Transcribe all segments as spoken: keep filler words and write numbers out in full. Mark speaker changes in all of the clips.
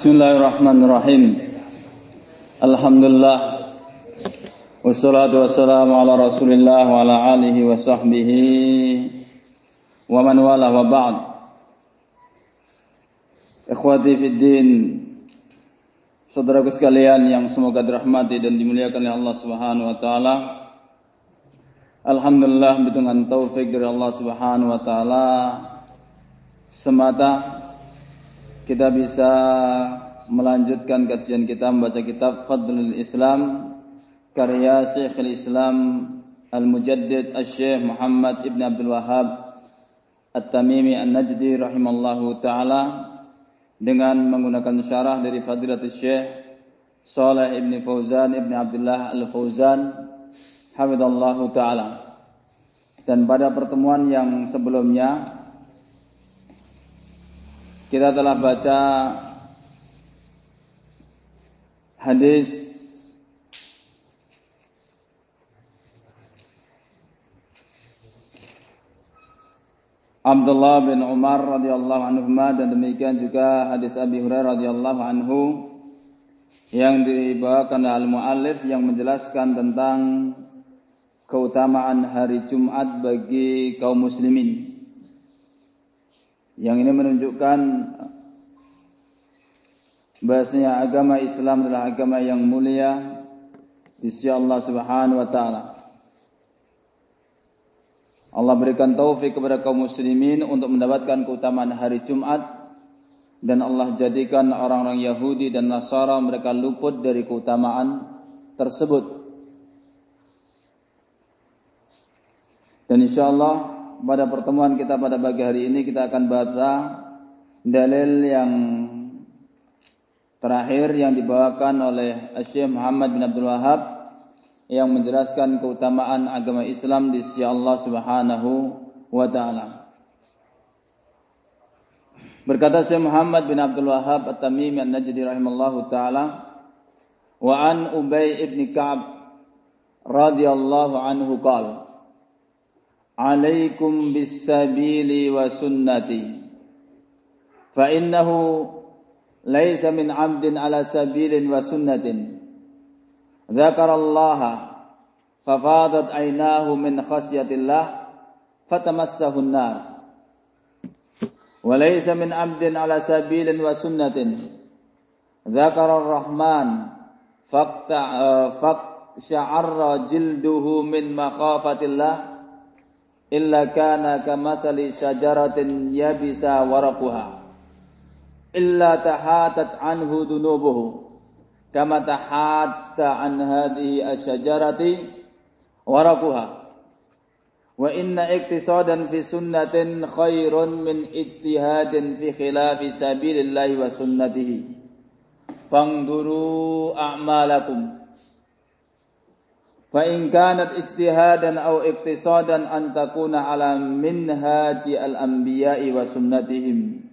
Speaker 1: Bismillahirrahmanirrahim. Alhamdulillah. Wassalatu wassalamu ala Rasulillah wa ala alihi wa sahbihi wa man wala wa ba'd. Ikhwati fid din, saudaraku sekalian yang semoga dirahmati dan dimuliakan oleh Allah Subhanahu wa taala. Alhamdulillah, dengan taufik dari Allah Subhanahu wa taala semata kita bisa melanjutkan kajian kita membaca kitab Fadlul Islam karya Syekhul Islam Al-Mujaddid Asy-Syaikh Muhammad Ibn Abdul Wahhab At-Tamimi An-Najdi rahimallahu taala dengan menggunakan syarah dari Fadilatul Syekh Shalih Ibn Fauzan Ibn Abdullah Al-Fauzan hafizallahu taala. Dan pada pertemuan yang sebelumnya kita telah baca hadis Abdullah bin Umar radhiyallahu anhuma dan demikian juga hadis Abi Hurairah radhiyallahu anhu yang dibawakan oleh al-muallif yang menjelaskan tentang keutamaan hari Jumat bagi kaum muslimin. Yang ini menunjukkan bahasanya agama Islam adalah agama yang mulia di sisi Allah Subhanahu wa taala. Allah berikan taufik kepada kaum muslimin untuk mendapatkan keutamaan hari Jumat, dan Allah jadikan orang-orang Yahudi dan Nasara mereka luput dari keutamaan tersebut. Dan insyaallah pada pertemuan kita pada pagi hari ini kita akan baca dalil yang terakhir yang dibawakan oleh Syekh Muhammad bin Abdul Wahhab yang menjelaskan keutamaan agama Islam di sisi Allah Subhanahu wa taala. Berkata Syekh Muhammad bin Abdul Wahhab At-Tamimi An-Najdi rahimallahu taala, wa an Ubay ibn Ka'ab radhiyallahu anhu qala, alaikum bis-sabili wa sunnati fa innahu laysa min 'abdin 'ala sabilin wa sunnatin dzakarallaha fafadat 'ainahu min khasyatillah fatamassahu an-nar wa laysa min 'abdin 'ala sabilin wa sunnatin dzakararrahman faqta faqsha'arra jilduhu min makhafatillah illa kana kamathali syajaratin yabisa waraquha illa tahatat anhu dunubuhu kama tahatta an hadhihi asyajarati waraquha wa inna iktisadan fi sunnatin khairun min ijtihadin fi khilafi sabilillahi wa sunnatihi fangduru a'malakum fa in kanat ijtihadan aw iktisadan an takuna ala minhaji al-anbiya'i wa sunnatihim.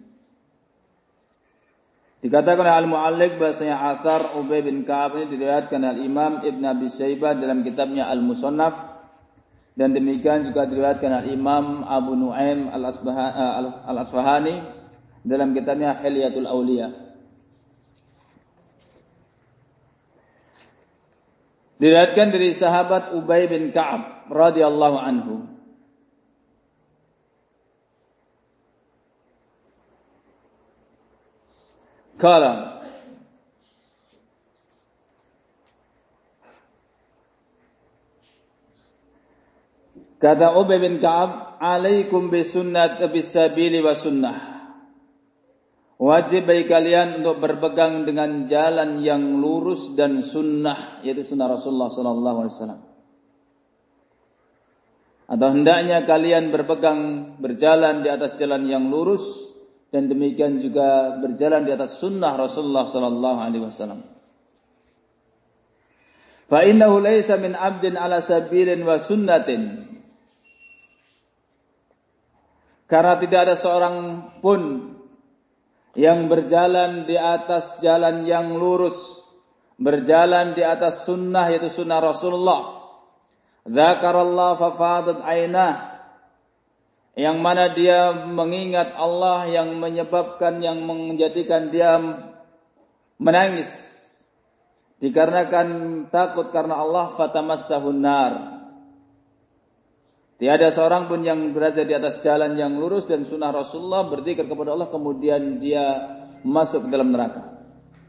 Speaker 1: Dikatakan oleh al-mu'alliq bahasanya athar Ubay bin Ka'ab ini diriwayatkan oleh Imam Ibn Abi Syaibah dalam kitabnya Al-Musannaf, dan demikian juga diriwayatkan oleh Imam Abu Nu'aim Al-Asfahani dalam kitabnya Hilyatul Awliya. Diriwayatkan dari sahabat Ubay bin Ka'ab radhiyallahu anhu. Kala kata Ubay bin Ka'ab, alaikum bisunnat bisabili wa sunnah. Wajib bagi kalian untuk berpegang dengan jalan yang lurus dan sunnah, yaitu sunnah Rasulullah sallallahu alaihi wasallam. Atau hendaknya kalian berpegang berjalan di atas jalan yang lurus, dan demikian juga berjalan di atas sunnah Rasulullah sallallahu alaihi wasallam. Fa innahu laysa min 'abdin 'ala sabilin wa sunnatin. Karena tidak ada seorang pun yang berjalan di atas jalan yang lurus, berjalan di atas sunnah, yaitu sunnah Rasulullah. Dzakarallah fafadat ainah, yang mana dia mengingat Allah yang menyebabkan, yang menjadikan dia menangis dikarenakan takut karena Allah, fatamassahun nar. Tiada seorang pun yang berada di atas jalan yang lurus dan sunnah Rasulullah, berzikir kepada Allah, kemudian dia masuk ke dalam neraka.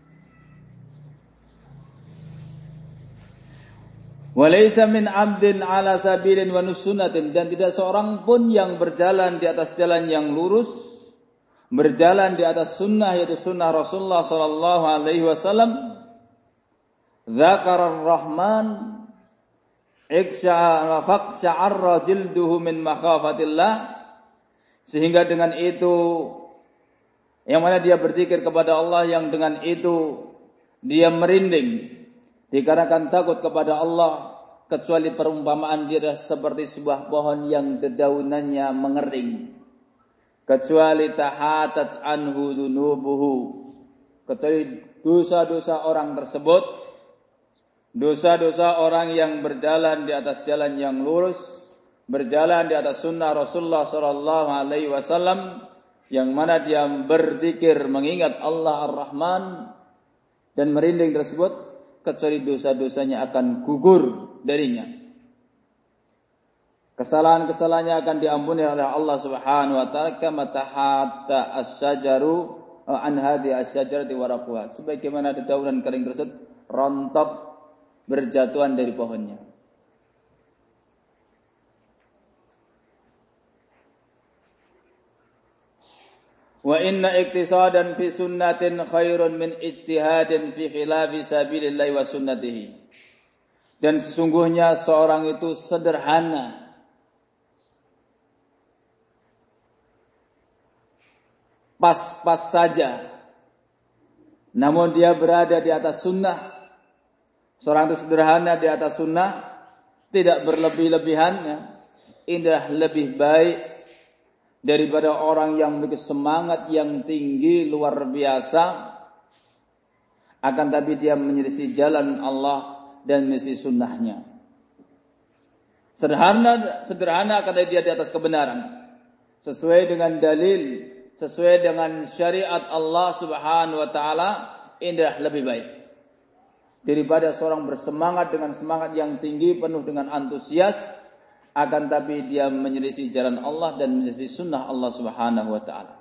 Speaker 1: Walaysa min 'abdin 'ala sabilin wa nusunatin, dan tidak seorang pun yang berjalan di atas jalan yang lurus, berjalan di atas sunnah, yaitu sunnah Rasulullah sallallahu alaihi wasallam, dzakara ar-rahman iksha'a faqsha'arra jilduhu min makhafatillah, sehingga dengan itu yang mana dia berzikir kepada Allah, yang dengan itu dia merinding dikarenakan takut kepada Allah, kecuali perumpamaan dia adalah seperti sebuah pohon yang dedaunannya mengering, kecuali tahatat anhu dunubuhu, kecuali dosa-dosa orang tersebut, dosa-dosa orang yang berjalan di atas jalan yang lurus, berjalan di atas sunnah Rasulullah sallallahu alaihi wasallam, yang mana dia berzikir mengingat Allah Ar-Rahman dan merinding tersebut, kecuali dosa-dosanya akan gugur darinya. Kesalahan-kesalahannya akan diampuni oleh Allah Subhanahu wa taala, kama tahatta asy-syajaru an hadhihi asy-syajarati waraquha, sebagaimana dedaunan kering tersebut rontok berjatuhan dari pohonnya. Wa inna iktisadan fi sunnatin khairun min ijtihadin fi khilafi sabilillahi wa sunnatihi. Dan sesungguhnya seorang itu sederhana, pas-pas saja, namun dia berada di atas sunnah. Seorang itu sederhana di atas sunnah, tidak berlebih-lebihan, ya. Indah lebih baik daripada orang yang memiliki semangat yang tinggi luar biasa, akan tapi dia menyelisih jalan Allah dan menyelisih sunnahnya. Sederhana, sederhana akan tapi dia di atas kebenaran, sesuai dengan dalil, sesuai dengan syariat Allah Subhanahu wa taala, indah lebih baik daripada seorang bersemangat dengan semangat yang tinggi, penuh dengan antusias, akan tapi dia menyelisih jalan Allah dan menyelisih sunnah Allah Subhanahu wa taala.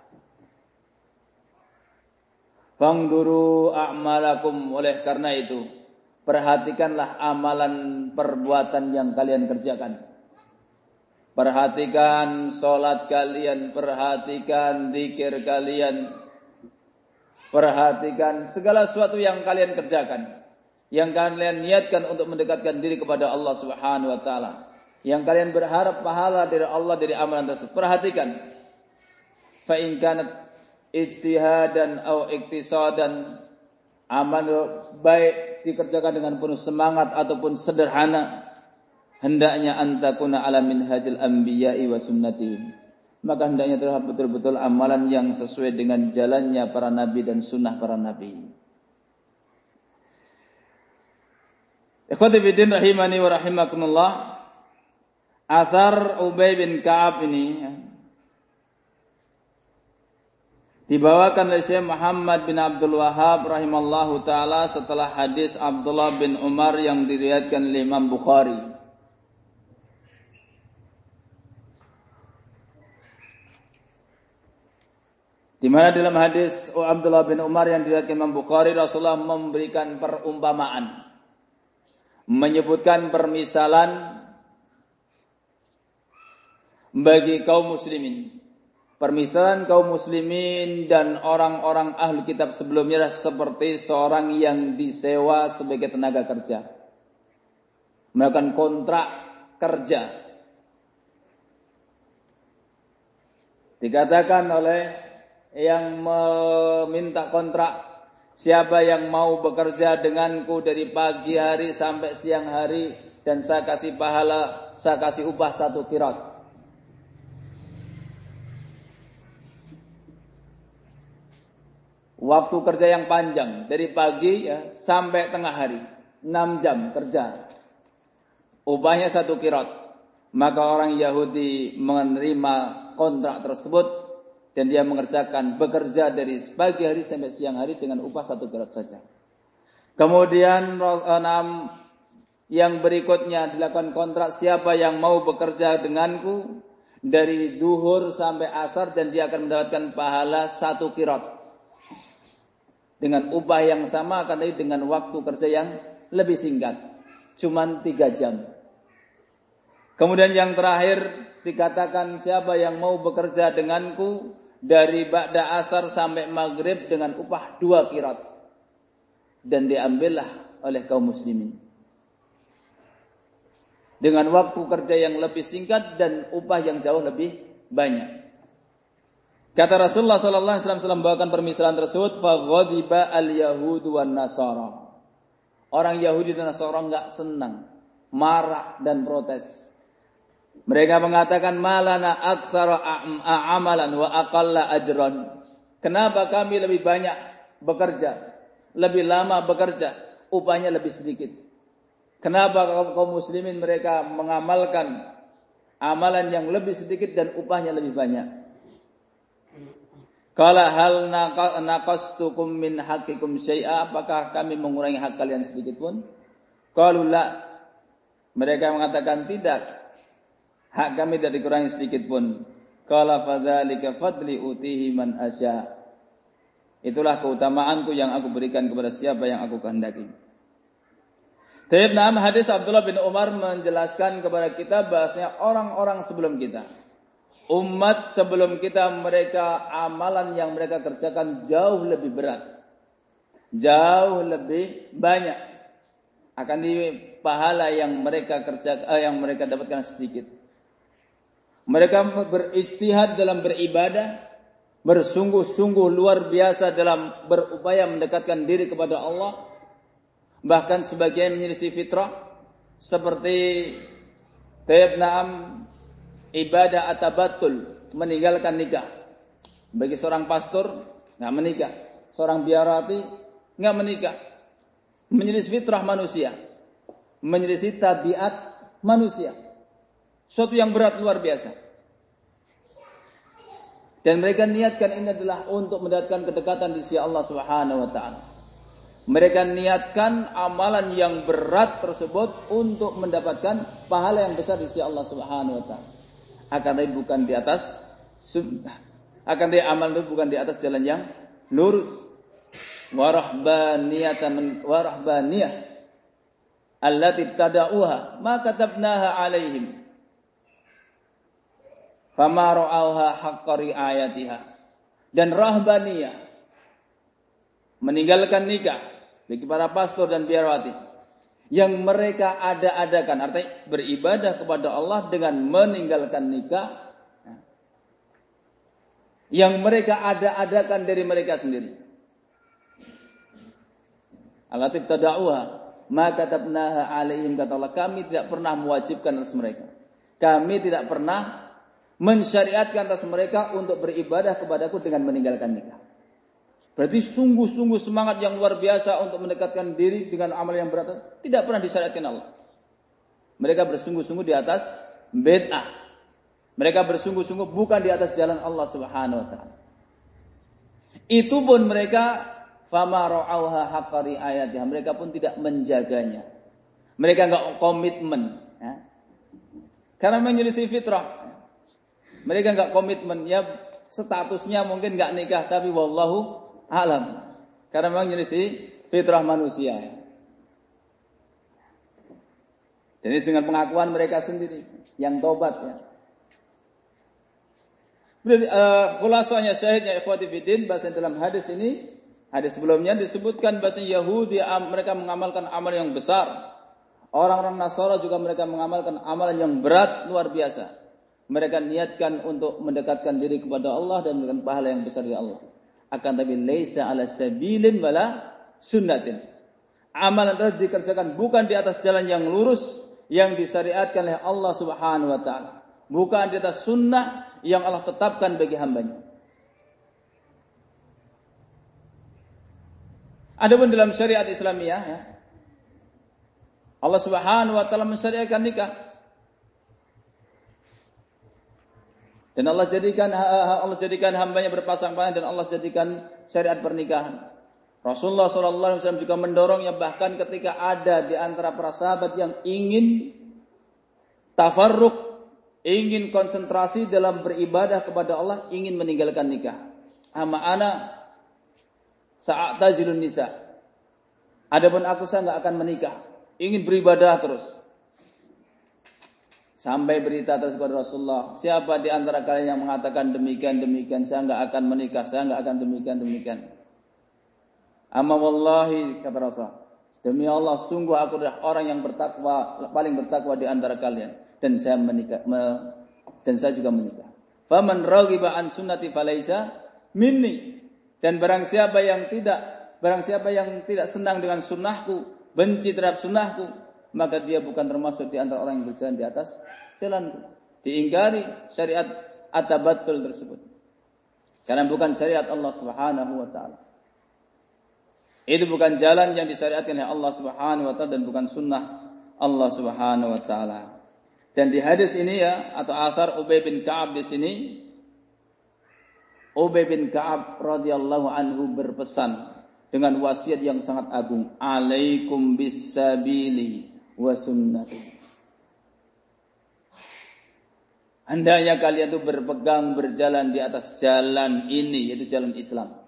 Speaker 1: Fangduru a'malakum, oleh karena itu perhatikanlah amalan perbuatan yang kalian kerjakan. Perhatikan salat kalian, perhatikan zikir kalian, perhatikan segala sesuatu yang kalian kerjakan, yang kalian niatkan untuk mendekatkan diri kepada Allah Subhanahu wa taala, yang kalian berharap pahala dari Allah dari amalan tersebut. Perhatikan. Fa in kanat ijtihadan aw iktisadan, amal baik dikerjakan dengan penuh semangat ataupun sederhana, hendaknya antakuna ala minhajil anbiya'i wa sunnatihim, maka hendaknya adalah betul-betul amalan yang sesuai dengan jalannya para nabi dan sunnah para nabi. Ikhwati fiddin rahimani wa rahimakumullah. Athar Ubay bin Ka'ab ini dibawakan oleh Syekh Muhammad bin Abdul Wahhab rahimallahu taala setelah hadis Abdullah bin Umar yang diriwayatkan oleh Imam Bukhari. Di mana dalam hadis Abdullah bin Umar yang diriwayatkan Imam Bukhari, Rasulullah memberikan perumpamaan, menyebutkan permisalan bagi kaum muslimin. Permisalan kaum muslimin dan orang-orang ahli kitab sebelumnya seperti seorang yang disewa sebagai tenaga kerja, melakukan kontrak kerja. Dikatakan oleh yang meminta kontrak, siapa yang mau bekerja denganku dari pagi hari sampai siang hari, dan saya kasih pahala, saya kasih upah satu qirat. Waktu kerja yang panjang, dari pagi ya sampai tengah hari, enam jam kerja. Upahnya satu qirat. Maka orang Yahudi menerima kontrak tersebut dan dia mengerjakan bekerja dari pagi hari sampai siang hari dengan upah satu qirat saja. Kemudian enam yang berikutnya dilakukan kontrak, siapa yang mau bekerja denganku dari duhur sampai asar dan dia akan mendapatkan pahala satu qirat dengan upah yang sama, akan tetapi dengan waktu kerja yang lebih singkat, cuman tiga jam. Kemudian yang terakhir dikatakan siapa yang mau bekerja denganku dari ba'da asar sampai maghrib dengan upah dua qirat, dan diambillah oleh kaum muslimin dengan waktu kerja yang lebih singkat dan upah yang jauh lebih banyak. Kata Rasulullah sallallahu alaihi wasallam setelah membawakan permisalan tersebut, fa ghadiba al-yahud wan nasara. Orang Yahudi dan Nasara enggak senang, marah dan protes. Mereka mengatakan, malana aktsara amalan wa aqalla ajran. Kenapa kami lebih banyak bekerja, lebih lama bekerja, upahnya lebih sedikit? Kenapa kaum muslimin mereka mengamalkan amalan yang lebih sedikit dan upahnya lebih banyak? Qala hal naqastukum min haqqikum syai'a, apakah kami mengurangi hak kalian sedikit pun? Qalu la. Mereka mengatakan tidak. Hak kami tidak dikurangi sedikit pun. Qala fadzalika fadli utihi man asya. Itulah keutamaanku yang aku berikan kepada siapa yang aku kehendaki. Dalam hadis Abdullah bin Umar menjelaskan kepada kita bahasanya orang-orang sebelum kita, umat sebelum kita, mereka amalan yang mereka kerjakan jauh lebih berat, jauh lebih banyak, akan di pahala yang mereka kerjakan, eh, yang mereka dapatkan sedikit. Mereka berijtihad dalam beribadah, bersungguh-sungguh luar biasa dalam berupaya mendekatkan diri kepada Allah. Bahkan sebagian menyelisih fitrah, seperti Taibnaam ibadah atabatul, meninggalkan nikah. Bagi seorang pastor nggak menikah, seorang biarati nggak menikah, menyelisih fitrah manusia, menyelisih tabiat manusia, suatu yang berat luar biasa. Dan mereka niatkan ini adalah untuk mendapatkan kedekatan di sisi Allah Subhanahu wa taala. Mereka niatkan amalan yang berat tersebut untuk mendapatkan pahala yang besar di sisi Allah Subhanahu wa taala. Akan tetapi bukan di atas sunnah. Akan tetapi amal itu bukan di atas jalan yang lurus. Wa rahbaniyatan wa rahbaniyah allati tada'uha ma katabnaha alaihim fama ra'auha haqqa ri'ayatiha. Dan rahbaniyah, meninggalkan nikah bagi para pastor dan biarawati yang mereka ada-adakan, artinya beribadah kepada Allah dengan meninggalkan nikah, yang mereka ada-adakan dari mereka sendiri. Allati tada'uha ma katabnaha alaihim, kata Allah, kami tidak pernah mewajibkan atas mereka, kami tidak pernah mensyariatkan atas mereka untuk beribadah kepadaku dengan meninggalkan nikah. Berarti sungguh-sungguh semangat yang luar biasa untuk mendekatkan diri dengan amal yang berat tidak pernah disyariatkan Allah. Mereka bersungguh-sungguh di atas bid'ah. Mereka bersungguh-sungguh bukan di atas jalan Allah Subhanahu wa taala. Itu pun mereka fama ra'auha haqqa ri'ayatiha, mereka pun tidak menjaganya. Mereka enggak komitmen, ya. Karena menyelisih fitrah. Mereka enggak komitmen, ya statusnya mungkin enggak nikah, tapi wallahu alam, karena memang menyelisih fitrah manusia. Jadi dengan pengakuan mereka sendiri yang tobat, ya. Berarti uh, khulasanya syahidnya ikhwati fiddin, bahasa dalam hadis ini, hadis sebelumnya disebutkan bahasa Yahudi mereka mengamalkan amal yang besar. Orang-orang Nasara juga mereka mengamalkan amalan yang berat luar biasa. Mereka niatkan untuk mendekatkan diri kepada Allah dan memberikan pahala yang besar dari Allah. Akan tapi laisa ala sabilin wala sunnatin. Amalan itu dikerjakan bukan di atas jalan yang lurus yang disyariatkan oleh Allah Subhanahu wa taala, bukan di atas sunnah yang Allah tetapkan bagi hambanya. Adapun dalam syariat Islamiyah, ya, Allah Subhanahu wa taala mensyariatkan nikah. Dan Allah jadikan Allah jadikan hambanya berpasang-pasang dan Allah jadikan syariat pernikahan. Rasulullah shallallahu alaihi wasallam juga mendorongnya, bahkan ketika ada di antara para sahabat yang ingin tafarruq, ingin konsentrasi dalam beribadah kepada Allah, ingin meninggalkan nikah. Ama ana sa'atazilun nisa. Adapun aku saya enggak akan menikah, ingin beribadah terus. Sampai berita terus kepada Rasulullah, siapa di antara kalian yang mengatakan demikian demikian, saya enggak akan menikah, saya enggak akan demikian demikian. Amma wallahi, kata Rasul, demi Allah, sungguh aku adalah orang yang bertakwa, paling bertakwa di antara kalian, dan saya menikah, me, dan saya juga menikah. Faman raghiba an sunnati falaisa minni. Dan barang siapa yang tidak, barang siapa yang tidak senang dengan sunnahku, benci terhadap sunnahku, maka dia bukan termasuk di antara orang yang berjalan di atas jalanku. Diingkari syariat at-tabattul tersebut, karena bukan syariat Allah Subhanahu wa taala. Itu bukan jalan yang disyariatkan oleh Allah Subhanahu wa taala dan bukan sunnah Allah Subhanahu wa taala. Dan di hadis ini ya, atau asar Ubay bin Ka'ab di sini, Ubay bin Ka'ab radhiyallahu anhu berpesan dengan wasiat yang sangat agung, alaikum bis-sabili wa sunnati. Hendaknya kalian itu berpegang, berjalan di atas jalan ini, yaitu jalan Islam.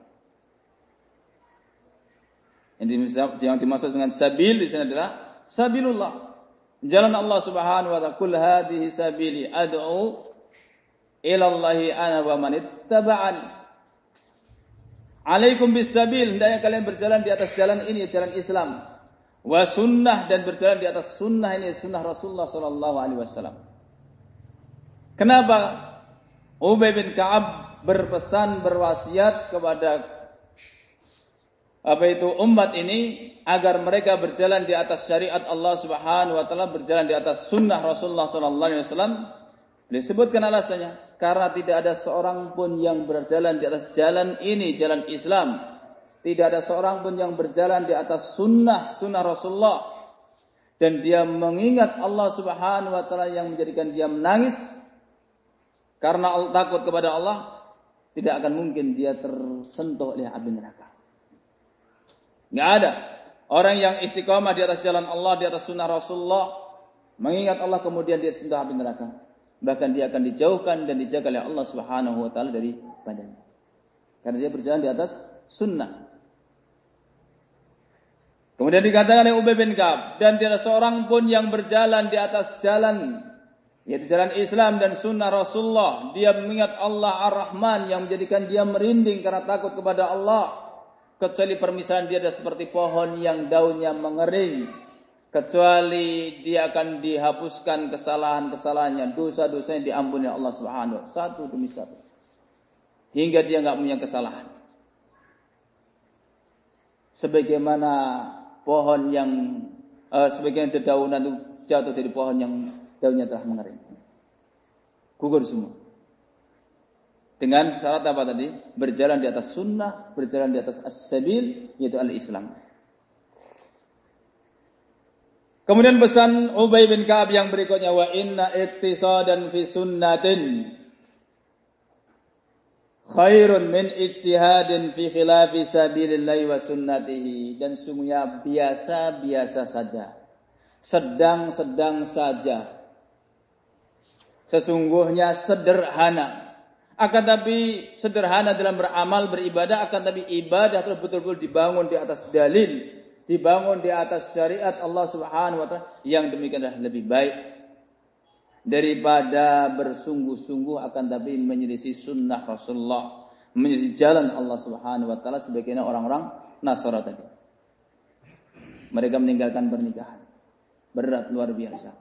Speaker 1: Yang dimaksud dengan sabil di sini adalah sabilullah, jalan Allah Subhanahu wa taala. Kul hadhihi sabili ad'u ila Allahi ana wa man ittaba'ani. Alaikum bis sabil, hendaknya kalian berjalan di atas jalan ini, jalan Islam. Wa sunnah, dan berjalan di atas sunnah ini, sunnah Rasulullah sallallahu alaihi wasallam. Kenapa Ubay bin Ka'ab berpesan, berwasiat kepada apa itu umat ini agar mereka berjalan di atas syariat Allah Subhanahu wa taala, berjalan di atas sunnah Rasulullah sallallahu alaihi wasallam? Disebutkan alasannya, karena tidak ada seorang pun yang berjalan di atas jalan ini, jalan Islam. Tidak ada seorang pun yang berjalan di atas sunnah sunnah Rasulullah, dan dia mengingat Allah Subhanahu wa taala yang menjadikan dia menangis karena takut kepada Allah, tidak akan mungkin dia tersentuh oleh api neraka. Enggak ada orang yang istiqamah di atas jalan Allah, di atas sunnah Rasulullah, mengingat Allah kemudian dia sentuh api neraka. Bahkan dia akan dijauhkan dan dijaga oleh Allah Subhanahu wa taala dari badannya, karena dia berjalan di atas sunnah. Kemudian dikatakan oleh Ubay bin Ka'ab, dan tidak seorang pun yang berjalan di atas jalan, yaitu jalan Islam dan sunnah Rasulullah, dia mengingat Allah Ar-Rahman yang menjadikan dia merinding karena takut kepada Allah, kecuali permisalan dia adalah seperti pohon yang daunnya mengering, kecuali dia akan dihapuskan kesalahan-kesalahannya, dosa-dosanya diampuni Allah Subhanahu wa taala satu demi satu, hingga dia enggak punya kesalahan. Sebagaimana pohon yang uh, sebagaimana dedaunan itu jatuh dari pohon yang daunnya telah mengering, gugur semua. Dengan syarat apa tadi? Berjalan di atas sunnah, berjalan di atas as-sabil, yaitu al-Islam. Kemudian pesan Ubay bin Ka'ab yang berikutnya, wa inna iktisadan fi sunnatin khairun min ijtihadin fi khilafi sabilillahi wa sunnatihi. Dan sungguhnya biasa-biasa saja, sedang-sedang saja, sesungguhnya sederhana. Akan tapi sederhana dalam beramal, beribadah, akan tapi ibadah itu betul-betul dibangun di atas dalil, dibangun di atas syariat Allah Subhanahu wa taala, yang demikian adalah lebih baik daripada bersungguh-sungguh akan tapi menyelisih sunnah Rasulullah, menyelisih jalan Allah Subhanahu wa taala, sebagaimana orang-orang Nasara tadi. Mereka meninggalkan pernikahan. Berat luar biasa.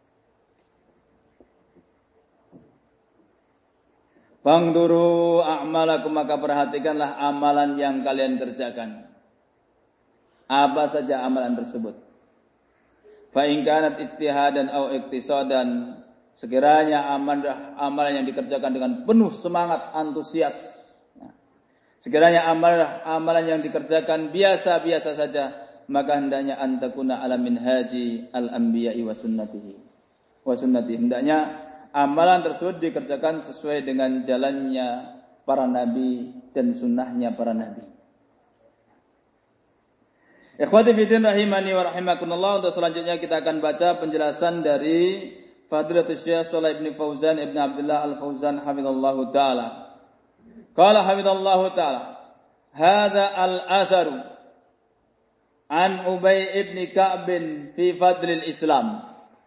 Speaker 1: Fangduru a'malakum, maka perhatikanlah amalan yang kalian kerjakan. Apa saja amalan tersebut. Fa in kanat ijtihadan aw iktisadan, sekiranya amalan amalan yang dikerjakan dengan penuh semangat, antusias. Sekiranya amalan amalan yang dikerjakan biasa-biasa saja, maka hendaknya antakuna ala minhaji al-anbiya'i wa sunnatihi. Wa sunnati, hendaknya amalan tersebut dikerjakan sesuai dengan jalannya para nabi dan sunnahnya para nabi. Ikhwati fiddin rahimani wa rahimakumullah. Untuk selanjutnya kita akan baca penjelasan dari Fadilatul Syekh Shalih bin Fauzan Ibn Abdullah Al-Fauzan hafizallahu taala. Qala hafizallahu taala, hadza al-atharu an Ubay ibn Ka'b fi fadlil Islam.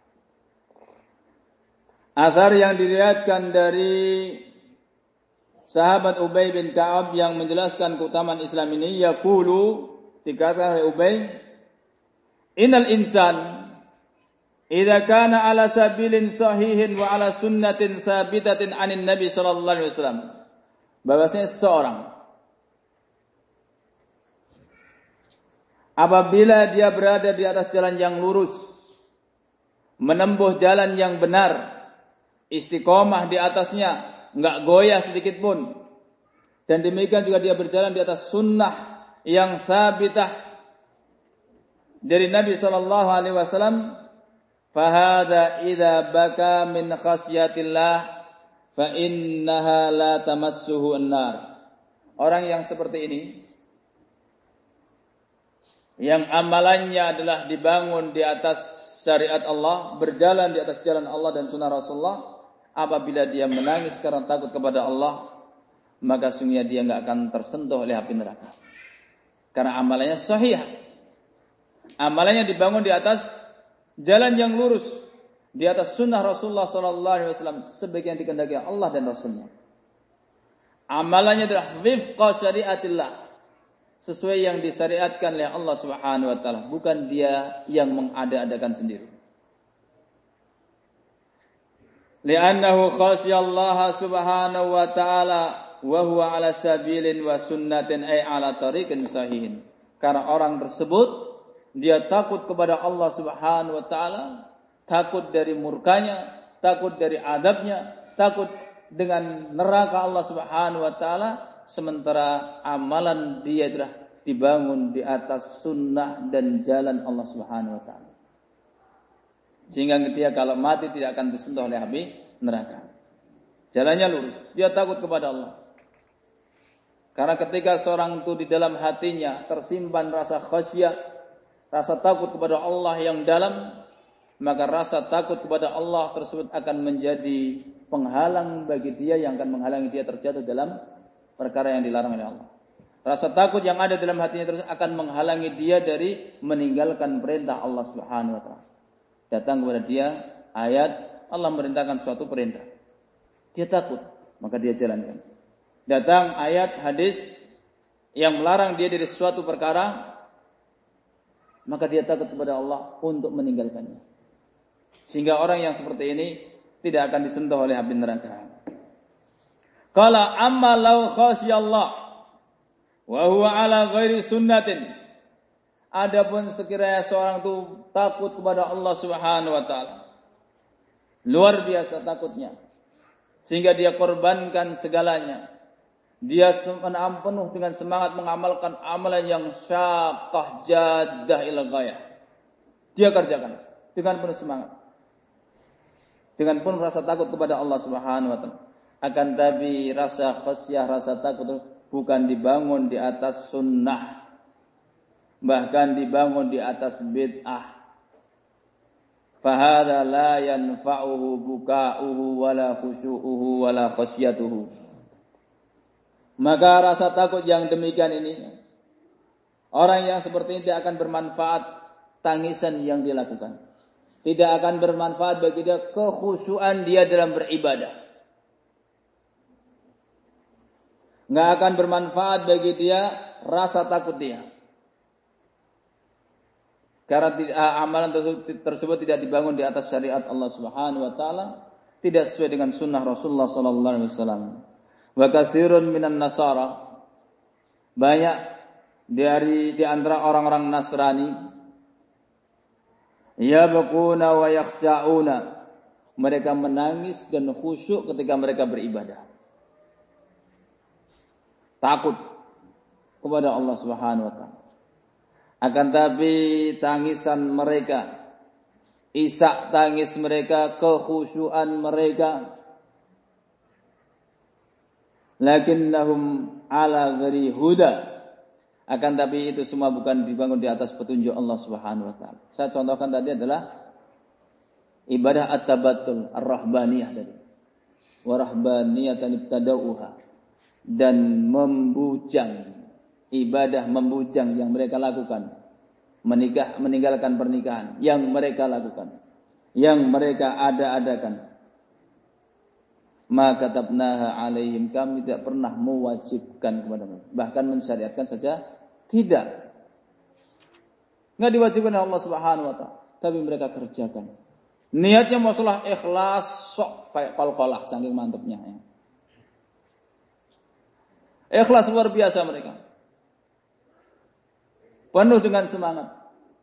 Speaker 1: Athar yang diriwayatkan dari sahabat Ubay bin Ka'ab yang menjelaskan keutamaan Islam ini, yaqulu, dikatakan oleh Ubay, innal insan idza kana ala sabilin sahihin wa ala sunnatin tsabitatin anin nabi sallallahu alaihi wasallam, bahwasanya seorang apabila dia berada di atas jalan yang lurus, menempuh jalan yang benar, istiqomah di atasnya, enggak goyah sedikit pun, dan demikian juga dia berjalan di atas sunnah yang sabitah dari Nabi sallallahu alaihi wasallam, fahadha idza baka min khasyatillah fa innaha la tamassuhu an-nar. Orang yang seperti ini, yang amalannya adalah dibangun di atas syariat Allah, berjalan di atas jalan Allah dan sunnah Rasulullah, apabila dia menangis karena takut kepada Allah, maka sungguhnya dia enggak akan tersentuh oleh api neraka. Karena amalannya sahih. Amalannya dibangun di atas jalan yang lurus, di atas sunnah Rasulullah sallallahu alaihi wasallam sebagaimana dikehendaki Allah dan Rasulnya. Amalannya adalah wifqa syariatillah, sesuai yang disyariatkan oleh Allah Subhanahu wa taala, bukan dia yang mengada-adakan sendiri. Li'annahu khasyallaha subhanahu wa ta'ala wa huwa ala sabilin wa sunnatin ay ala tariqin sahihin. Karena orang tersebut dia takut kepada Allah Subhanahu wa taala, takut dari murkanya, takut dari adabnya, takut dengan neraka Allah Subhanahu wa taala, sementara amalan dia telah dibangun di atas sunnah dan jalan Allah Subhanahu wa taala. Sehingga dia kalau mati tidak akan disentuh oleh api neraka. Jalannya lurus, dia takut kepada Allah. Karena ketika seorang itu di dalam hatinya tersimpan rasa khasyah, rasa takut kepada Allah yang dalam, maka rasa takut kepada Allah tersebut akan menjadi penghalang bagi dia yang akan menghalangi dia terjatuh dalam perkara yang dilarang oleh Allah. Rasa takut yang ada dalam hatinya tersebut akan menghalangi dia dari meninggalkan perintah Allah Subhanahu wa taala. Datang kepada dia ayat Allah merintahkan suatu perintah, dia takut, maka dia jalankan. Datang ayat hadis yang melarang dia dari suatu perkara, maka dia takut kepada Allah untuk meninggalkannya. Sehingga orang yang seperti ini tidak akan disentuh oleh api neraka. Qala amma law khasyallah wa huwa ala ghairi sunnatin. Adapun sekiranya seorang itu takut kepada Allah Subhanahu wa taala, luar biasa takutnya, sehingga dia korbankan segalanya. Dia penuh dengan semangat mengamalkan amalan yang syaqqah jaddah ila ghayah. Dia kerjakan dengan penuh semangat, dengan penuh rasa takut kepada Allah Subhanahu wa taala. Akan tapi rasa khasyah, rasa takut itu bukan dibangun di atas sunnah, bahkan dibangun di atas bid'ah. Fahadha la yanfa'uhu buka'uhu wala khusyu'uhu wala khasyatuhu. Maka rasa takut yang demikian ini, orang yang seperti ini tidak akan bermanfaat tangisan yang dilakukan. Tidak akan bermanfaat bagi dia kekhusyuan dia dalam beribadah. Nggak akan bermanfaat bagi dia rasa takut dia. Karena amalan tersebut tidak dibangun di atas syariat Allah Subhanahu wa taala, tidak sesuai dengan sunnah Rasulullah sallallahu alaihi wasallam. Wa katsirun minan nasara, banyak dari di antara orang-orang Nasrani, yabquna wa yakhsha'una, mereka menangis dan khusyuk ketika mereka beribadah. Takut kepada Allah Subhanahu wa taala. Akan tapi tangisan mereka isak tangis mereka, kekhusyuan mereka. Lakinnahum ala ghairi huda. Akan tapi itu semua bukan dibangun di atas petunjuk Allah Subhanahu wa taala. Saya contohkan tadi adalah ibadah at-tabattul ar-rahbaniyah tadi. Wa rahbaniyatan ibtada'uha, dan membujang, ibadah membujang yang mereka lakukan, menikah meninggalkan pernikahan yang mereka lakukan, yang mereka ada-adakan. Maka katabnaha alaihim, kami tidak pernah mewajibkan kepada mereka, bahkan mensyariatkan saja tidak. Enggak diwajibkan oleh Allah Subhanahu wa taala, tapi mereka kerjakan. Niatnya masalah ikhlas, sok kayak kol-kolah, saking mantapnya ya. Ikhlas luar biasa mereka, penuh dengan semangat.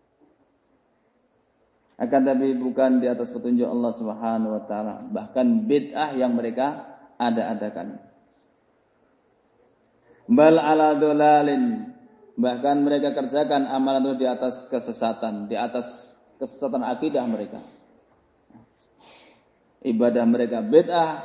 Speaker 1: Akan tapi bukan di atas petunjuk Allah Subhanahu wa taala, bahkan bid'ah yang mereka ada-adakan. Bal ala dhalalin, bahkan mereka kerjakan amalan itu di atas kesesatan, di atas kesesatan akidah mereka. Ibadah mereka bid'ah,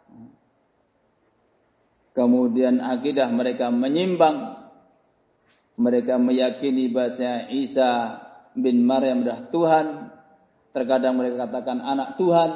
Speaker 1: kemudian akidah mereka menyimpang. Mereka meyakini bahasa Isa bin Maryam adalah Tuhan. Terkadang mereka katakan anak Tuhan.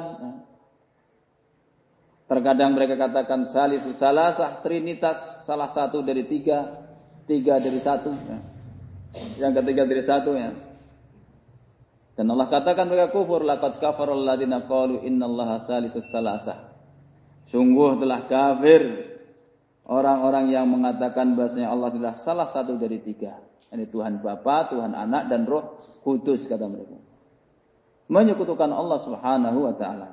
Speaker 1: Terkadang mereka katakan salisus salasah, trinitas, salah satu dari tiga, tiga dari satu, yang ketiga dari satu ya. Dan Allah katakan mereka kufur, laqad kafarul ladzina qalu innallaha salisus salasah. Sungguh telah kafir orang-orang yang mengatakan bahasanya Allah adalah salah satu dari tiga. Ini Tuhan Bapa, Tuhan Anak, dan Roh Kudus, kata mereka. Menyekutukan Allah Subhanahu wa taala.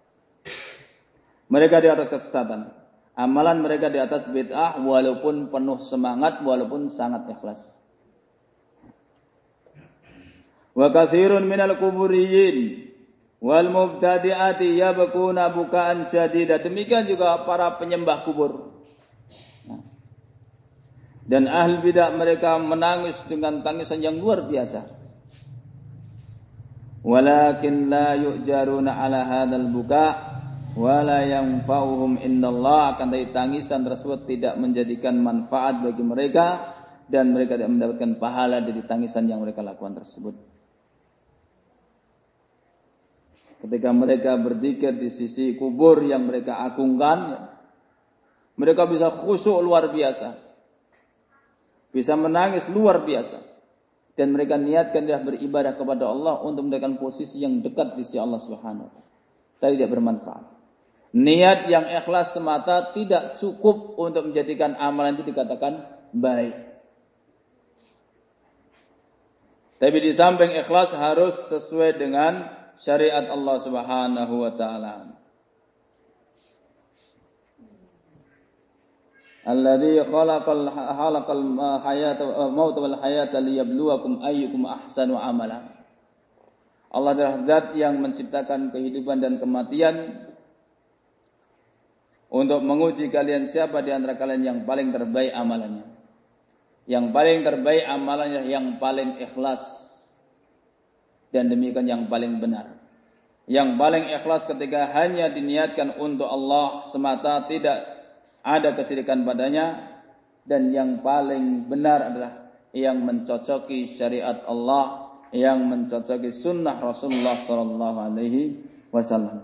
Speaker 1: Mereka di atas kesesatan. Amalan mereka di atas bid'ah, walaupun penuh semangat, walaupun sangat ikhlas. Wa katsirun minal kuburiyyin wal mubtadi'ati yabkuna bukaan syadida. Demikian juga para penyembah kubur. Dan ahli bid'ah mereka menangis dengan tangisan yang luar biasa. Walakin la yu'jaruna ala hadzal buka' wala yanfa'uhum indallah, akan tapi tangisan tersebut tidak menjadikan manfaat bagi mereka dan mereka tidak mendapatkan pahala dari tangisan yang mereka lakukan tersebut. Ketika mereka berzikir di sisi kubur yang mereka agungkan, mereka bisa khusyuk luar biasa, bisa menangis luar biasa. Dan mereka niatkan dia beribadah kepada Allah untuk mendapatkan posisi yang dekat di sisi Allah Subhanahu wa taala. Tapi tidak bermanfaat. Niat yang ikhlas semata tidak cukup untuk menjadikan amalan itu dikatakan baik. Tapi di samping ikhlas harus sesuai dengan syariat Allah Subhanahu wa taala. Alladzi khalaqal khalaqal hayata wal mauta wal hayata liyabluwakum ayyukum ahsanu amala. Allah adalah zat yang menciptakan kehidupan dan kematian untuk menguji kalian siapa di antara kalian yang paling terbaik amalannya. Yang paling terbaik amalannya yang paling ikhlas, dan demikian yang paling benar. Yang paling ikhlas ketika hanya diniatkan untuk Allah semata, tidak ada kesyirikan padanya, dan yang paling benar adalah yang mencocoki syariat Allah, yang mencocoki sunnah Rasulullah sallallahu alaihi wasallam.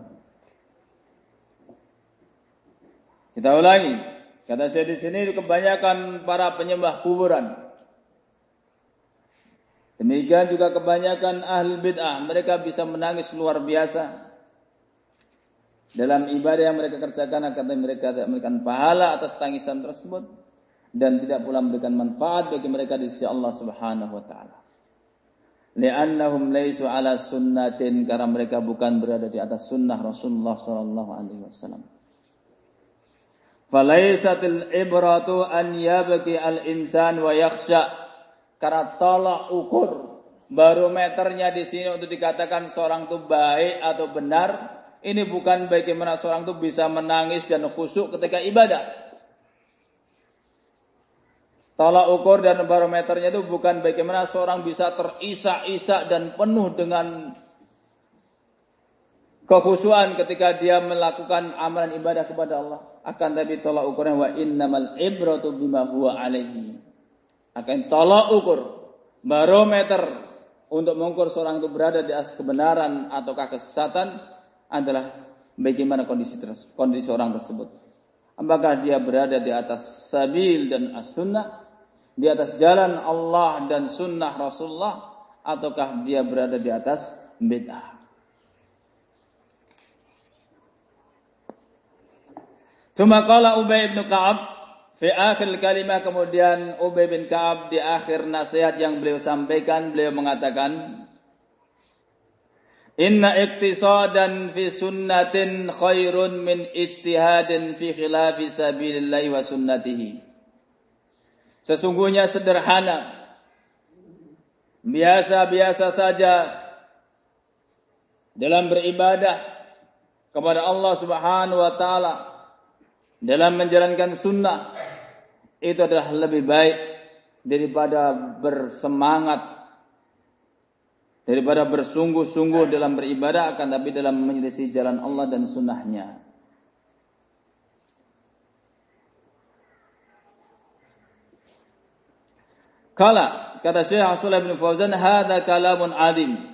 Speaker 1: Kita ulangi, kata saya di sini kebanyakan para penyembah kuburan. Demikian juga kebanyakan ahli bid'ah, mereka bisa menangis luar biasa dalam ibadah yang mereka kerjakan, akan mereka tidak memberikan pahala atas tangisan tersebut dan tidak pula memberikan manfaat bagi mereka di sisi Allah Subhanahu wa taala. Li'annahum laisu ala sunnatin, karena mereka bukan berada di atas sunnah Rasulullah sallallahu alaihi wasallam. Falaisatil ibratu an yabki al-insan wa yakhsha, karena tolak ukur barometernya di sini untuk dikatakan seorang itu baik atau benar. Ini bukan bagaimana seorang itu bisa menangis dan khusyuk ketika ibadah. Tolak ukur dan barometernya itu bukan bagaimana seorang bisa terisak-isak dan penuh dengan kekhusyuan ketika dia melakukan amalan ibadah kepada Allah. Akan tapi tolak ukurnya wa innamal ibratu bima huwa alaihi. Akan tolak ukur, barometer untuk mengukur seorang itu berada di atas kebenaran ataukah kesesatan adalah bagaimana kondisi kondisi orang tersebut. Apakah dia berada di atas sabil dan as-sunnah, di atas jalan Allah dan sunnah Rasulullah, ataukah dia berada di atas bid'ah. Cuma qala Ubay bin Ka'ab fi akhir kalimah, kemudian Ubay bin Ka'ab di akhir nasihat yang beliau sampaikan, beliau mengatakan, inna iktisadan fi sunnatin khairun min ijtihadin fi khilafi sabilillahi wa sunnatihi. Sesungguhnya sederhana, biasa-biasa saja dalam beribadah kepada Allah Subhanahu wa taala, dalam menjalankan sunnah, itu adalah lebih baik daripada bersemangat, daripada bersungguh-sungguh dalam beribadah, akan tapi dalam menyelisih jalan Allah dan sunnahnya. Kala, kata Syekh Abdullah bin Fauzan, hadza kalamun adim.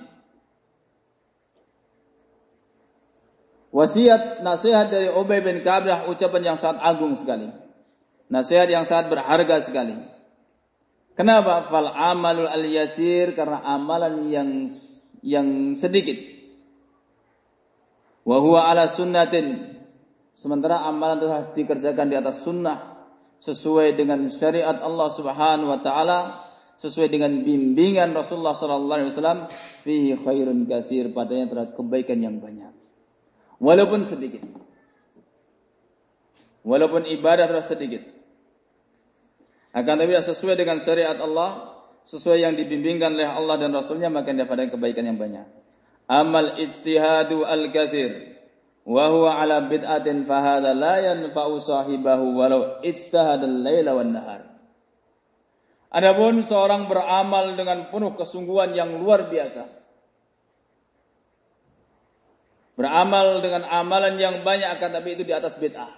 Speaker 1: Wasiat, nasihat dari Ubay bin Ka'ab adalah ucapan yang sangat agung sekali. Nasihat yang sangat berharga sekali. Kenapa? Fal amalul al yasir, karena amalan yang yang sedikit. Wa huwa ala sunnatin, sementara amalan itu dikerjakan di atas sunnah, sesuai dengan syariat Allah Subhanahu wa taala, sesuai dengan bimbingan Rasulullah sallallahu alaihi wasallam, fihi khairun katsir, padanya terdapat kebaikan yang banyak. Walaupun sedikit. Walaupun ibadah terus sedikit. Akan tapi sesuai dengan syariat Allah, sesuai yang dibimbingkan oleh Allah dan Rasulnya, maka dapat kebaikan yang banyak. Amal ijtihadu al-katsir wa huwa ala bid'atin fa hadza la yanfa'u sahibahu walau ijtahada al-laila wan nahar. Adapun seorang beramal dengan penuh kesungguhan yang luar biasa, beramal dengan amalan yang banyak, akan tapi itu di atas bid'ah,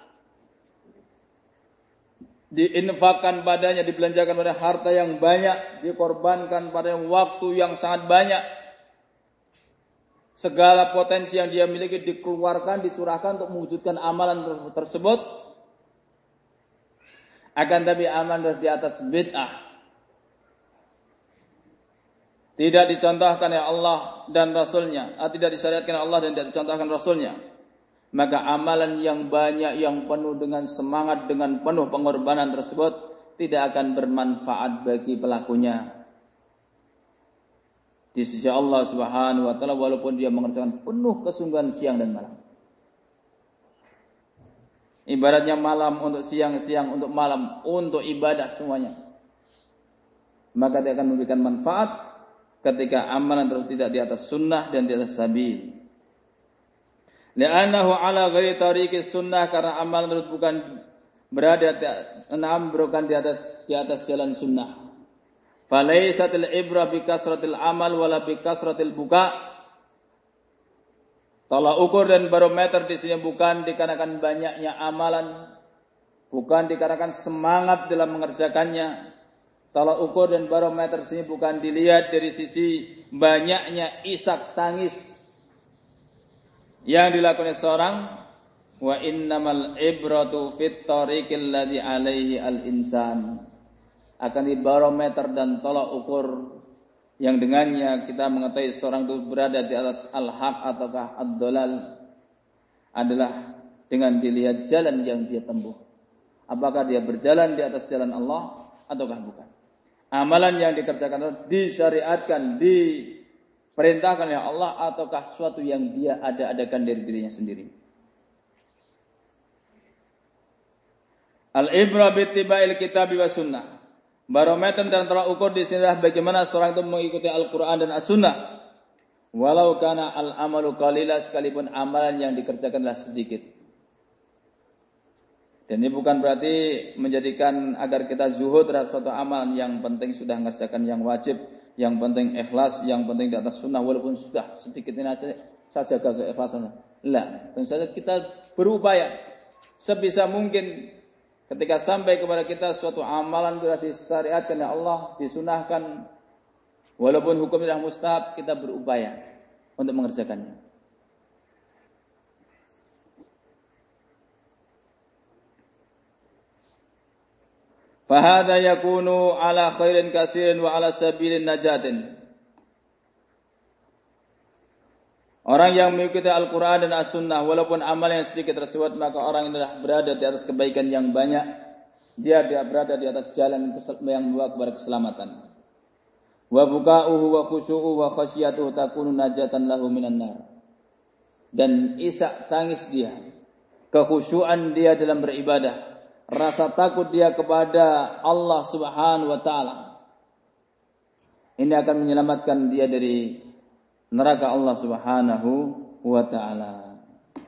Speaker 1: diinfakkan padanya, dibelanjakan pada harta yang banyak, dikorbankan pada waktu yang sangat banyak, segala potensi yang dia miliki dikeluarkan, dicurahkan untuk mewujudkan amalan tersebut, akan tapi amalan di atas bid'ah, tidak dicontohkan oleh Allah dan Rasulnya, atau tidak disyariatkan oleh Allah dan tidak dicontohkan Rasulnya, maka amalan yang banyak, yang penuh dengan semangat, dengan penuh pengorbanan tersebut tidak akan bermanfaat bagi pelakunya di sisi Allah Subhanahu wa taala, walaupun dia mengerjakan penuh kesungguhan siang dan malam. Ibaratnya malam untuk siang, siang untuk malam, untuk ibadah semuanya. Maka dia akan memberikan manfaat ketika amalan terus tidak di atas sunnah dan di atas sabil. Li'annahu ala ghairi tariqis sunnah, karena amalan terus bukan berada enam bukan di atas di atas jalan sunnah. Falaisatil ibra bi kasratil amal wala bi kasratil buka. Tolak ukur dan barometer di sini bukan dikarenakan banyaknya amalan, bukan dikarenakan semangat dalam mengerjakannya. Tolak ukur dan barometer sini bukan dilihat dari sisi banyaknya isak tangis yang dilakukan seorang. Wa innamal ibratu fit tariqil ladzi alaihi al insan. Akan di barometer dan tolak ukur yang dengannya kita mengetahui seorang itu berada di atas al-haq ataukah ad-dhalal adalah dengan dilihat jalan yang dia tempuh. Apakah dia berjalan di atas jalan Allah ataukah bukan? Amalan yang dikerjakan disyariatkan, diperintahkan oleh Allah, ataukah suatu yang dia ada-adakan dari dirinya sendiri. Al-ibra bittiba'il kitabi wa sunnah. Barometer dan tolak ukur di sini adalah bagaimana seorang itu mengikuti Al-Quran dan As-Sunnah. Walau kana al-amalu qalila, sekalipun amalan yang dikerjakan adalah sedikit. Dan ini bukan berarti menjadikan agar kita zuhud terhadap suatu amalan. Yang penting sudah mengerjakan yang wajib, yang penting ikhlas, yang penting di atas sunnah, walaupun sudah sedikit ini saja jaga keikhlasannya. La, tentu saja kita berupaya sebisa mungkin ketika sampai kepada kita suatu amalan sudah disyariatkan oleh Allah, disunahkan, walaupun hukumnya sudah mustahab, kita berupaya untuk mengerjakannya. Fahada yakunu ala khairin katsirin wa ala sabilin najatin. Orang yang mengikuti Al-Quran dan As-Sunnah, walaupun amal yang sedikit tersebut, maka orang ini adalah berada di atas kebaikan yang banyak. Dia, dia berada di atas jalan yang membawa kepada keselamatan. Wa buka'uhu wa khusyu'uhu wa khasyatuhu takunu najatan lahu minan nar. Dan isak tangis dia, kekhusyuan dia dalam beribadah, rasa takut dia kepada Allah Subhanahu wa taala, ini akan menyelamatkan dia dari neraka Allah Subhanahu wa taala.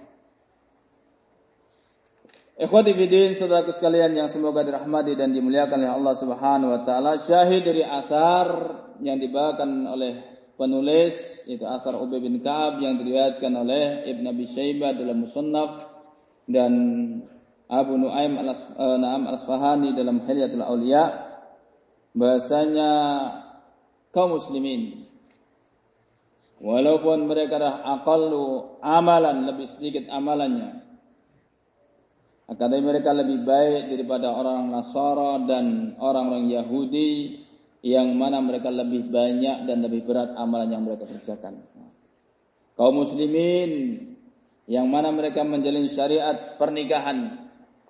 Speaker 1: Ikhwati fillah, saudaraku sekalian yang semoga dirahmati dan dimuliakan oleh Allah Subhanahu wa taala, syahid dari athar yang dibawakan oleh penulis, yaitu athar Ubay bin Ka'ab yang diriwayatkan oleh Ibn Abi Syaibah dalam Musannaf dan Abu Nuaim al-Asfahani dalam Hilyatul Auliya, bahasanya kaum muslimin, walaupun mereka dah aqallu amalan, lebih sedikit amalannya, akan tetapi mereka lebih baik daripada orang Nasara dan orang-orang Yahudi yang mana mereka lebih banyak dan lebih berat amalan yang mereka kerjakan. Kaum muslimin yang mana mereka menjalin syariat pernikahan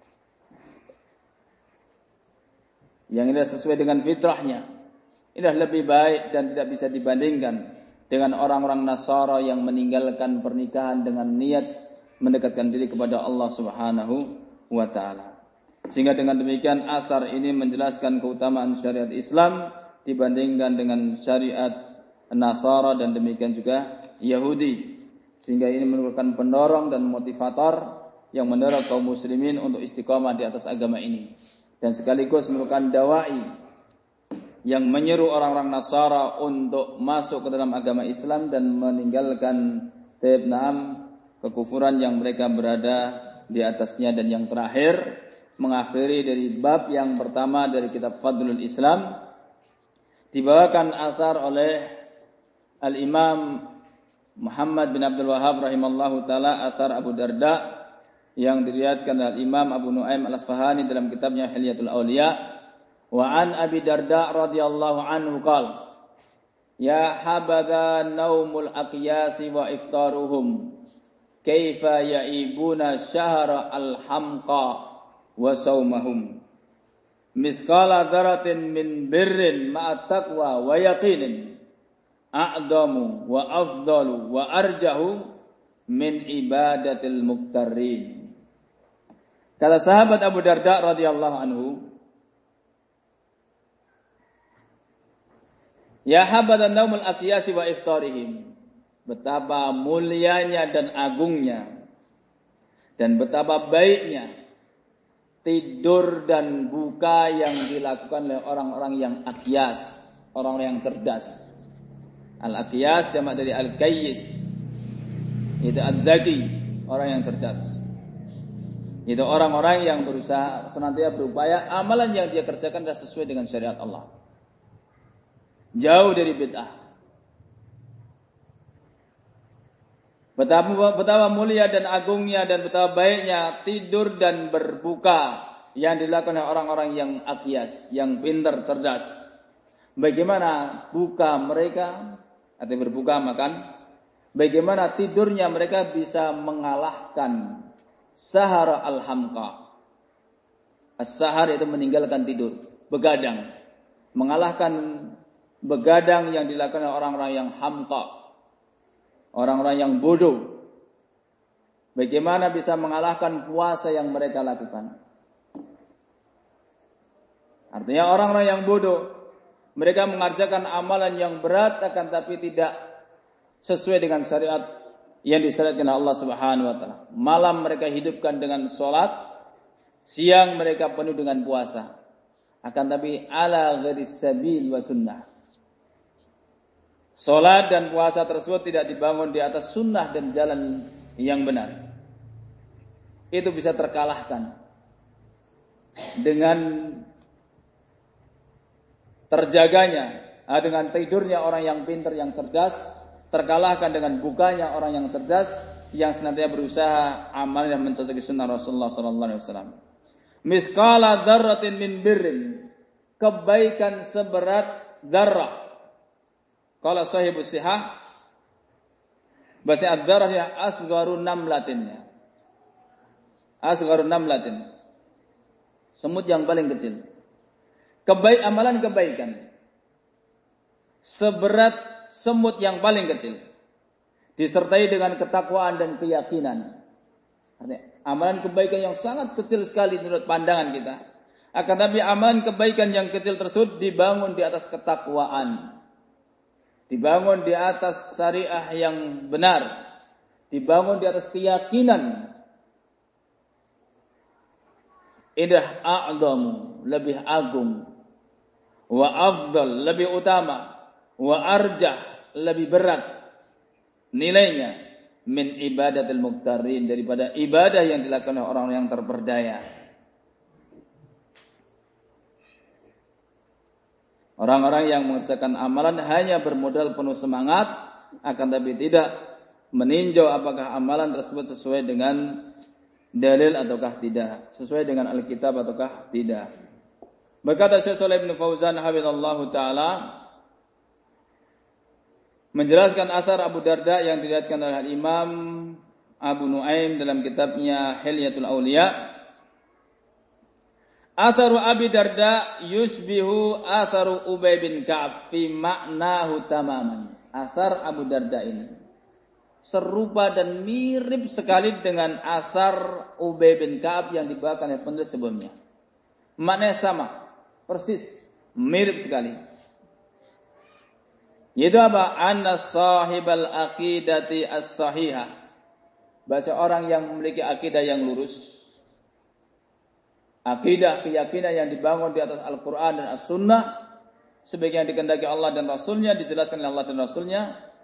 Speaker 1: yang ini sesuai dengan fitrahnya, ini lebih baik dan tidak bisa dibandingkan dengan orang-orang Nasara yang meninggalkan pernikahan dengan niat mendekatkan diri kepada Allah Subhanahu wa taala. Sehingga dengan demikian athar ini menjelaskan keutamaan syariat Islam dibandingkan dengan syariat Nasara dan demikian juga Yahudi. Sehingga ini merupakan pendorong dan motivator yang mendorong kaum muslimin untuk istiqamah di atas agama ini, dan sekaligus merupakan dawai yang menyeru orang-orang Nasara untuk masuk ke dalam agama Islam dan meninggalkan tabnam kekufuran yang mereka berada di atasnya. Dan yang terakhir, mengakhiri dari bab yang pertama dari kitab Fadlul Islam, dibawakan athar oleh Al-Imam Muhammad bin Abdul Wahhab rahimallahu taala, athar Abu Darda yang diriwayatkan oleh Imam Abu Nuaim al-Asfahani dalam kitabnya Hilyatul Auliya. Wa an Abi Darda radhiyallahu anhu qala, ya habadha naumul aqyasi wa iftaruhum, kaifa yaibuna syahra al-hamqa wa saumahum, misqala dzaratin min birrin ma'a taqwa wa yaqinin, a'damu wa afdalu wa arjahu min ibadatil muqtarrin. Kata sahabat Abu Darda radhiyallahu anhu, ya habatan naumul aqyasi wa iftarihim, betapa mulianya dan agungnya dan betapa baiknya tidur dan buka yang dilakukan oleh orang-orang yang aqyas, orang-orang yang cerdas. Al-aqyas jamak dari al-qayyis, itu ad-dzaki, orang yang cerdas. Itu orang-orang yang berusaha senantiasa berupaya amalan yang dia kerjakan adalah sesuai dengan syariat Allah, jauh dari bid'ah. Betapa, betapa mulia dan agungnya dan betapa baiknya tidur dan berbuka yang dilakukan oleh orang-orang yang aqyas, yang pintar, cerdas. Bagaimana buka mereka, artinya berbuka makan, bagaimana tidurnya mereka bisa mengalahkan sahara al-hamqa. As-sahar itu meninggalkan tidur, begadang, mengalahkan begadang yang dilakukan oleh orang-orang yang hamqa, orang-orang yang bodoh. Bagaimana bisa mengalahkan puasa yang mereka lakukan? Artinya orang-orang yang bodoh, mereka mengerjakan amalan yang berat akan tapi tidak sesuai dengan syariat yang disyariatkan Allah Subhanahu wa taala. Malam mereka hidupkan dengan salat, siang mereka penuh dengan puasa. Akan tapi ala gharis sabil wa sunnah. Salat dan puasa tersebut tidak dibangun di atas sunnah dan jalan yang benar. Itu bisa terkalahkan dengan terjaganya, dengan tidurnya orang yang pintar, yang cerdas, terkalahkan dengan bukanya orang yang cerdas, yang senantiasa berusaha amal yang mencocoki sunnah Rasulullah sallallahu alaihi wasallam. Misqala dzarratin min birrin, kebaikan seberat dzarrah. Qala sahibus sihah, bahasa ad-dzarrah ya asgharu namlatin. Asgharu namlatin. Semut yang paling kecil. Kebaik amalan kebaikan seberat semut yang paling kecil, disertai dengan ketakwaan dan keyakinan. Artinya, amalan kebaikan yang sangat kecil sekali menurut pandangan kita. Akan tapi amalan kebaikan yang kecil tersebut dibangun di atas ketakwaan, dibangun di atas syariah yang benar, dibangun di atas keyakinan. Idah a'zamu, lebih agung, wa afdal, lebih utama, wa arjah, lebih berat nilainya min ibadatil muqtarin, daripada ibadah yang dilakukan oleh orang yang terperdaya. Orang-orang yang mengerjakan amalan hanya bermodal penuh semangat, akan tapi tidak meninjau apakah amalan tersebut sesuai dengan dalil ataukah tidak, sesuai dengan Alkitab ataukah tidak. Berkata Syekh Shalih bin Fauzan hafizallahu taala menjelaskan asar Abu Darda yang diriwayatkan oleh Imam Abu Nuaim dalam kitabnya Hilyatul Auliya. Atharu Abi Darda yusbihu atharu Ubay bin Ka'ab fi ma'nahu tamaman. Athar Abu Darda ini serupa dan mirip sekali dengan athar Ubay bin Ka'ab yang dibawakan oleh penulis sebelumnya. Maknanya sama, persis, mirip sekali. Yaitu apa? Anna sahibal aqidati as-sahihah. Bahasa orang yang memiliki akidah yang lurus. Akidah, keyakinan yang dibangun di atas Al-Quran dan As-Sunnah, sebagaimana dikehendaki Allah dan Rasulnya, dijelaskan oleh Allah dan Rasulnya.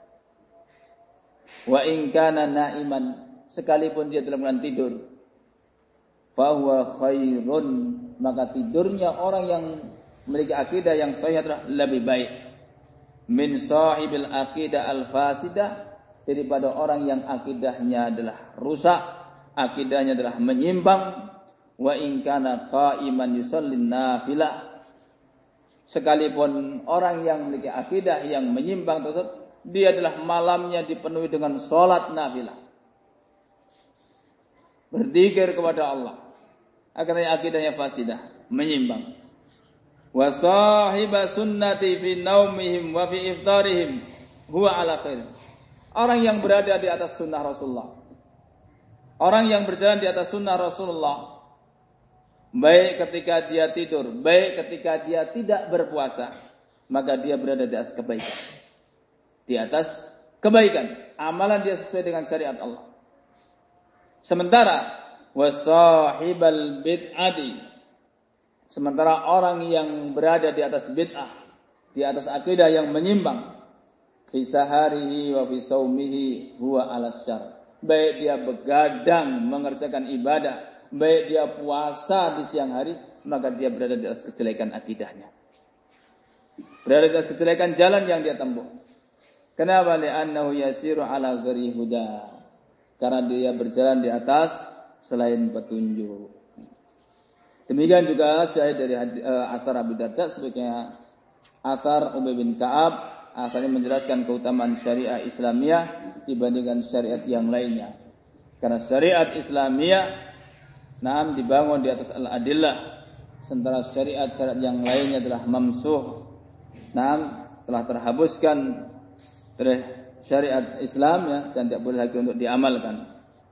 Speaker 1: Wa in kana na'iman, sekalipun dia dalam keadaan tidur, fahuwa khairun, maka tidurnya orang yang memiliki akidah yang sahih adalah lebih baik min sahibil aqidah al-fasidah, daripada orang yang akidahnya adalah rusak, akidahnya adalah menyimpang. Wa in kana qa'iman yusallin nafilah, sekalipun orang yang memiliki akidah yang menyimpang tersebut, dia adalah malamnya dipenuhi dengan salat nafilah, berzikir kepada Allah, akhirnya akidahnya fasidah, menyimpang. Wa sahiba sunnati fi naumihim wa fi iftarihim huwa ala khair. Orang yang berada di atas sunnah Rasulullah, orang yang berjalan di atas sunnah Rasulullah, baik ketika dia tidur, baik ketika dia tidak berpuasa, maka dia berada di atas kebaikan. Di atas kebaikan, amalan dia sesuai dengan syariat Allah. Sementara wasahibal bid'ati, sementara orang yang berada di atas bid'ah, di atas akidah yang menyimpang, fi saharihi wa fi saumihi huwa ala syarr. Baik dia begadang mengerjakan ibadah, baik dia puasa di siang hari, maka dia berada di atas kejelekan akidahnya, berada di atas kejelekan jalan yang dia tempuh. Kenapa? Li'annahu yasiru ala ghairi huda, karena dia berjalan di atas selain petunjuk. Demikian juga syahid dari uh, athar Abu Darda, sebagaimana athar Ubay bin Ka'ab. Asalnya menjelaskan keutamaan syariah Islamiyah dibandingkan syariat yang lainnya. Karena syariat Islamiyah Naam dibangun di atas al-adillah, sementara syariat-syariat yang lainnya adalah mamsuh. Naam telah terhapuskan oleh syariat Islam ya, dan tidak boleh lagi untuk diamalkan.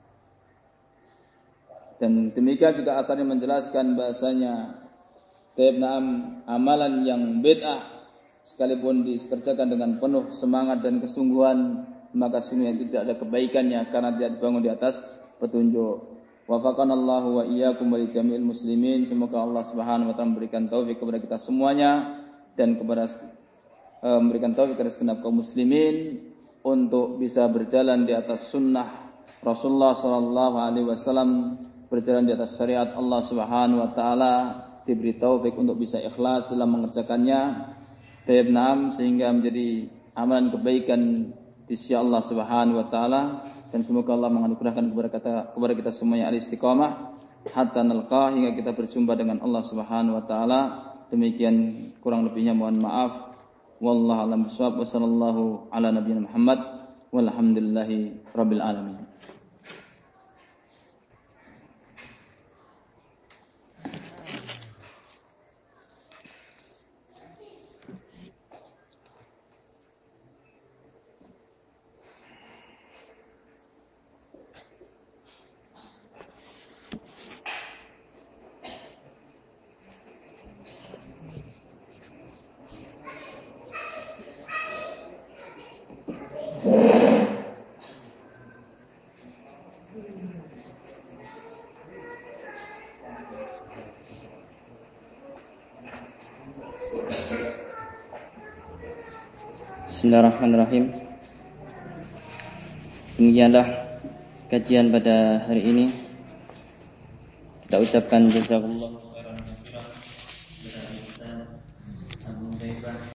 Speaker 1: Dan demikian juga asalnya menjelaskan bahasanya taib naam amalan yang bid'ah sekalipun dikerjakan dengan penuh semangat dan kesungguhan, maka sungguhnya tidak ada kebaikannya karena tidak dibangun di atas petunjuk. Wafaqanallahu wa iyyakum wa jami'il muslimin. Semoga Allah Subhanahu wa taala memberikan taufik kepada kita semuanya dan kepada uh, memberikan taufik kepada segenap kaum muslimin untuk bisa berjalan di atas sunnah Rasulullah sallallahu alaihi wasallam berjalan di atas syariat Allah Subhanahu wa taala, diberi taufik untuk bisa ikhlas dalam mengerjakannya, tayyib sehingga menjadi amalan kebaikan di sisi Allah Subhanahu wa taala, dan semoga Allah menganugerahkan kepada kita kepada kita semuanya al-istiqamah hatta nalqa, hingga kita berjumpa dengan Allah Subhanahu wa taala. Demikian kurang lebihnya mohon maaf. Wallahu a'lam bishawab. Wa sallallahu ala nabiyina Muhammad walhamdulillahi rabbil alamin.
Speaker 2: Bismillahirrahmanirrahim. Demikianlah kajian pada hari ini. Kita ucapkan jazakallahu khairan.